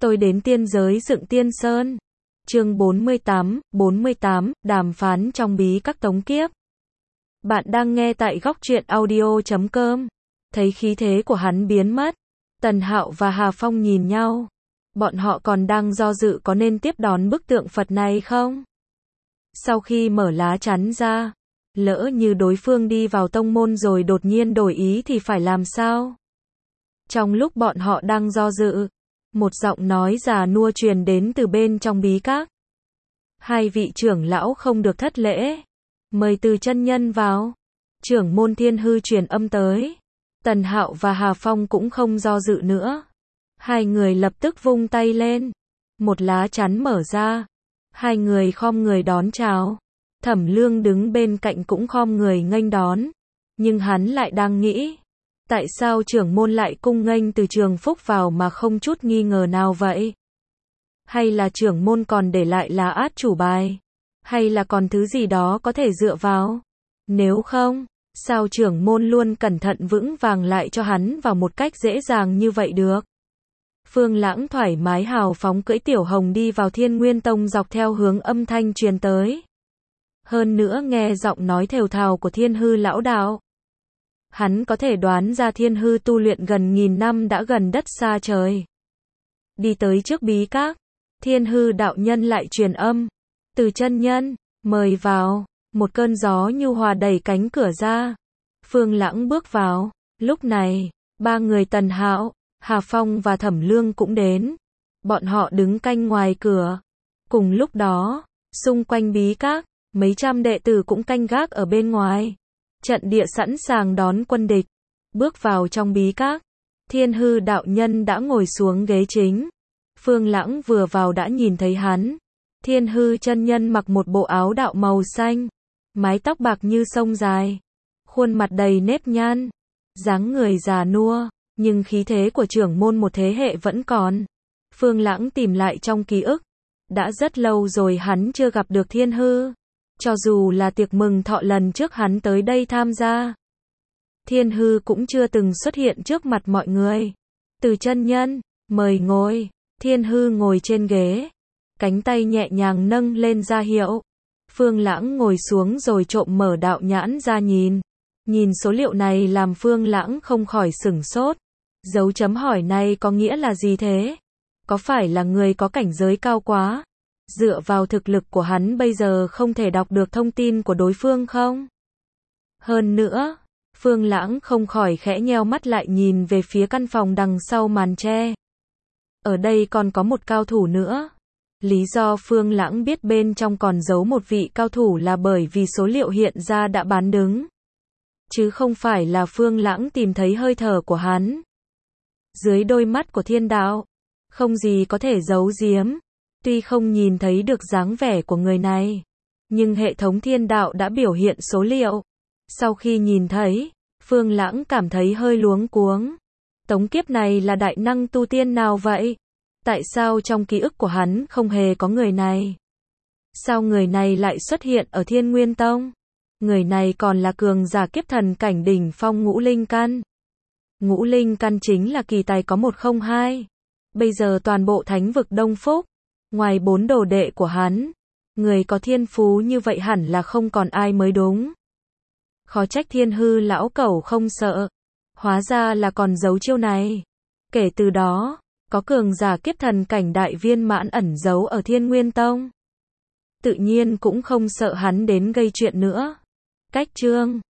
Tôi đến tiên giới dựng tiên sơn. Chương 48, đàm phán trong bí các tống kiếp. Bạn đang nghe tại góc truyện audio.com. Thấy khí thế của hắn biến mất, Tần Hạo và Hà Phong nhìn nhau. Bọn họ còn đang do dự có nên tiếp đón bức tượng Phật này không? Sau khi mở lá chắn ra, lỡ như đối phương đi vào tông môn rồi đột nhiên đổi ý thì phải làm sao? Trong lúc bọn họ đang do dự, một giọng nói già nua truyền đến từ bên trong bí các. Hai vị trưởng lão không được thất lễ. Mời Từ chân nhân vào. Trưởng môn Thiên Hư truyền âm tới. Tần Hạo và Hà Phong cũng không do dự nữa. Hai người lập tức vung tay lên. Một lá chắn mở ra. Hai người khom người đón chào. Thẩm Lương đứng bên cạnh cũng khom người nghênh đón. Nhưng hắn lại đang nghĩ, tại sao trưởng môn lại cung nghênh Từ Trường Phúc vào mà không chút nghi ngờ nào vậy? Hay là trưởng môn còn để lại lá át chủ bài? Hay là còn thứ gì đó có thể dựa vào? Nếu không, sao trưởng môn luôn cẩn thận vững vàng lại cho hắn vào một cách dễ dàng như vậy được? Phương Lãng thoải mái hào phóng cưỡi Tiểu Hồng đi vào Thiên Nguyên Tông dọc theo hướng âm thanh truyền tới. Hơn nữa nghe giọng nói thều thào của Thiên Hư lão đạo, hắn có thể đoán ra Thiên Hư tu luyện gần nghìn năm đã gần đất xa trời. Đi tới trước bí các, Thiên Hư đạo nhân lại truyền âm. Từ chân nhân, mời vào. Một cơn gió nhu hòa đẩy cánh cửa ra. Phương Lãng bước vào. Lúc này, ba người Tần Hạo, Hà Phong và Thẩm Lương cũng đến. Bọn họ đứng canh ngoài cửa. Cùng lúc đó, xung quanh bí các, mấy trăm đệ tử cũng canh gác ở bên ngoài. Trận địa sẵn sàng đón quân địch. Bước vào trong bí các, Thiên Hư đạo nhân đã ngồi xuống ghế chính. Phương Lãng vừa vào đã nhìn thấy hắn. Thiên Hư chân nhân mặc một bộ áo đạo màu xanh, mái tóc bạc như sông dài, khuôn mặt đầy nếp nhăn, dáng người già nua, nhưng khí thế của trưởng môn một thế hệ vẫn còn. Phương Lãng tìm lại trong ký ức, đã rất lâu rồi hắn chưa gặp được Thiên Hư. Cho dù là tiệc mừng thọ lần trước hắn tới đây tham gia, Thiên Hư cũng chưa từng xuất hiện trước mặt mọi người. Từ chân nhân, mời ngồi. Thiên Hư ngồi trên ghế, cánh tay nhẹ nhàng nâng lên ra hiệu. Phương Lãng ngồi xuống rồi trộm mở đạo nhãn ra nhìn. Nhìn số liệu này làm Phương Lãng không khỏi sửng sốt. Dấu chấm hỏi này có nghĩa là gì thế? Có phải là người có cảnh giới cao quá? Dựa vào thực lực của hắn bây giờ không thể đọc được thông tin của đối phương không? Hơn nữa, Phương Lãng không khỏi khẽ nheo mắt lại nhìn về phía căn phòng đằng sau màn tre. Ở đây còn có một cao thủ nữa. Lý do Phương Lãng biết bên trong còn giấu một vị cao thủ là bởi vì số liệu hiện ra đã bán đứng. Chứ không phải là Phương Lãng tìm thấy hơi thở của hắn. Dưới đôi mắt của thiên đạo, không gì có thể giấu giếm. Tuy không nhìn thấy được dáng vẻ của người này, nhưng hệ thống thiên đạo đã biểu hiện số liệu. Sau khi nhìn thấy, Phương Lãng cảm thấy hơi luống cuống. Tống kiếp này là đại năng tu tiên nào vậy? Tại sao trong ký ức của hắn không hề có người này? Sao người này lại xuất hiện ở Thiên Nguyên Tông? Người này còn là cường giả kiếp thần cảnh đỉnh phong ngũ linh căn. Ngũ linh căn chính là kỳ tài có 102. Bây giờ toàn bộ thánh vực Đông Phúc, ngoài 4 đồ đệ của hắn, người có thiên phú như vậy hẳn là không còn ai mới đúng. Khó trách Thiên Hư lão cẩu không sợ. Hóa ra là còn giấu chiêu này. Kể từ đó, có cường giả kiếp thần cảnh đại viên mãn ẩn giấu ở Thiên Nguyên Tông. Tự nhiên cũng không sợ hắn đến gây chuyện nữa. Cách chương